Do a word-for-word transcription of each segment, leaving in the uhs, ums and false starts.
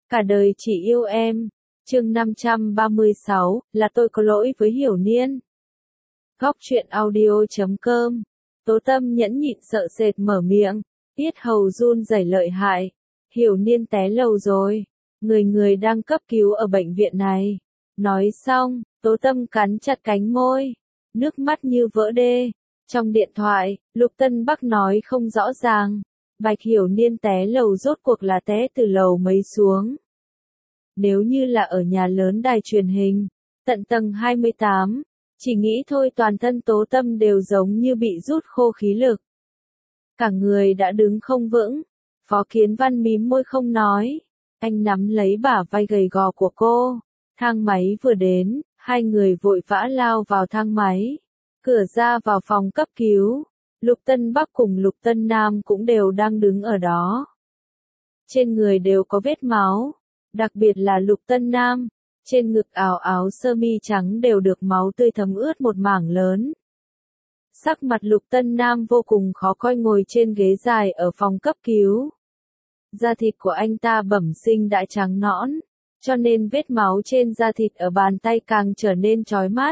Cả đời chỉ yêu em. Chương năm trăm ba mươi sáu, là tôi có lỗi với Hiểu Niên. Góc truyện audio chấm com. Tố Tâm nhẫn nhịn sợ sệt mở miệng, yết hầu run rẩy lợi hại. Hiểu Niên té lầu rồi, người người đang cấp cứu ở bệnh viện này. Nói xong, Tố Tâm cắn chặt cánh môi, nước mắt như vỡ đê. Trong điện thoại, Lục Tân Bắc nói không rõ ràng, Bạch Hiểu Niên té lầu rốt cuộc là té từ lầu mấy xuống. Nếu như là ở nhà lớn đài truyền hình, tận tầng hai mươi tám, chỉ nghĩ thôi toàn thân Tố Tâm đều giống như bị rút khô khí lực. Cả người đã đứng không vững, Phó Kiến Văn mím môi không nói, anh nắm lấy bả vai gầy gò của cô. Thang máy vừa đến, hai người vội vã lao vào thang máy. Cửa ra vào phòng cấp cứu, Lục Tân Bắc cùng Lục Tân Nam cũng đều đang đứng ở đó. Trên người đều có vết máu, đặc biệt là Lục Tân Nam, trên ngực áo áo sơ mi trắng đều được máu tươi thấm ướt một mảng lớn. Sắc mặt Lục Tân Nam vô cùng khó coi ngồi trên ghế dài ở phòng cấp cứu. Da thịt của anh ta bẩm sinh đã trắng nõn, cho nên vết máu trên da thịt ở bàn tay càng trở nên chói mắt.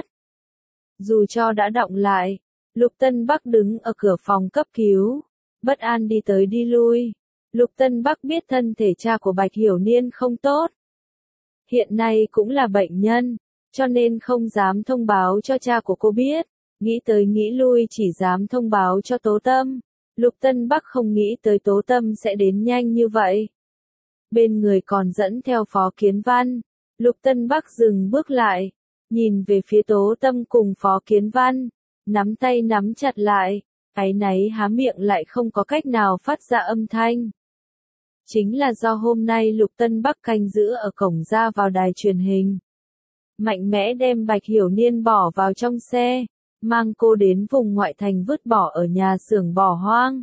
Dù cho đã đọng lại, Lục Tân Bắc đứng ở cửa phòng cấp cứu, bất an đi tới đi lui. Lục Tân Bắc biết thân thể cha của Bạch Hiểu Niên không tốt. Hiện nay cũng là bệnh nhân, cho nên không dám thông báo cho cha của cô biết. Nghĩ tới nghĩ lui chỉ dám thông báo cho Tố Tâm. Lục Tân Bắc không nghĩ tới Tố Tâm sẽ đến nhanh như vậy. Bên người còn dẫn theo Phó Kiến Văn. Lục Tân Bắc dừng bước lại, nhìn về phía Tố Tâm cùng Phó Kiến Văn, nắm tay nắm chặt lại, áy náy há miệng lại không có cách nào phát ra âm thanh. Chính là do hôm nay Lục Tân Bắc canh giữ ở cổng ra vào đài truyền hình. Mạnh mẽ đem Bạch Hiểu Niên bỏ vào trong xe, mang cô đến vùng ngoại thành vứt bỏ ở nhà xưởng bỏ hoang.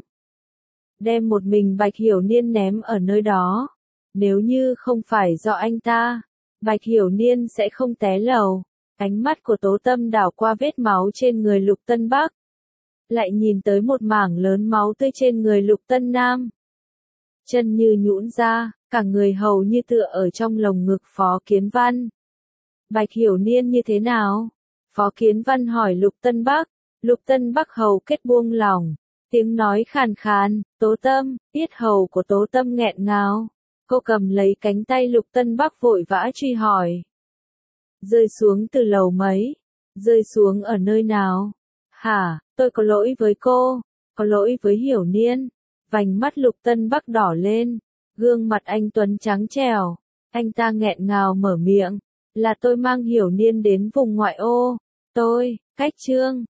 Đem một mình Bạch Hiểu Niên ném ở nơi đó. Nếu như không phải do anh ta, Bạch Hiểu Niên sẽ không té lầu. Ánh mắt của Tố Tâm đảo qua vết máu trên người Lục Tân Bắc. Lại nhìn tới một mảng lớn máu tươi trên người Lục Tân Nam. Chân như nhũn ra, cả người hầu như tựa ở trong lồng ngực Phó Kiến Văn. Bạch Hiểu Niên như thế nào? Phó Kiến Văn hỏi Lục Tân Bắc. Lục Tân Bắc hầu kết buông lỏng, tiếng nói khàn khàn, Tố Tâm, yết hầu của Tố Tâm nghẹn ngào. Cô cầm lấy cánh tay Lục Tân Bắc vội vã truy hỏi. Rơi xuống từ lầu mấy? Rơi xuống ở nơi nào? Hả, tôi có lỗi với cô, có lỗi với Hiểu Niên. Vành mắt Lục Tân Bắc đỏ lên, gương mặt anh tuấn trắng trẻo. Anh ta nghẹn ngào mở miệng, là tôi mang Hiểu Niên đến vùng ngoại ô. Tôi, cách Trương,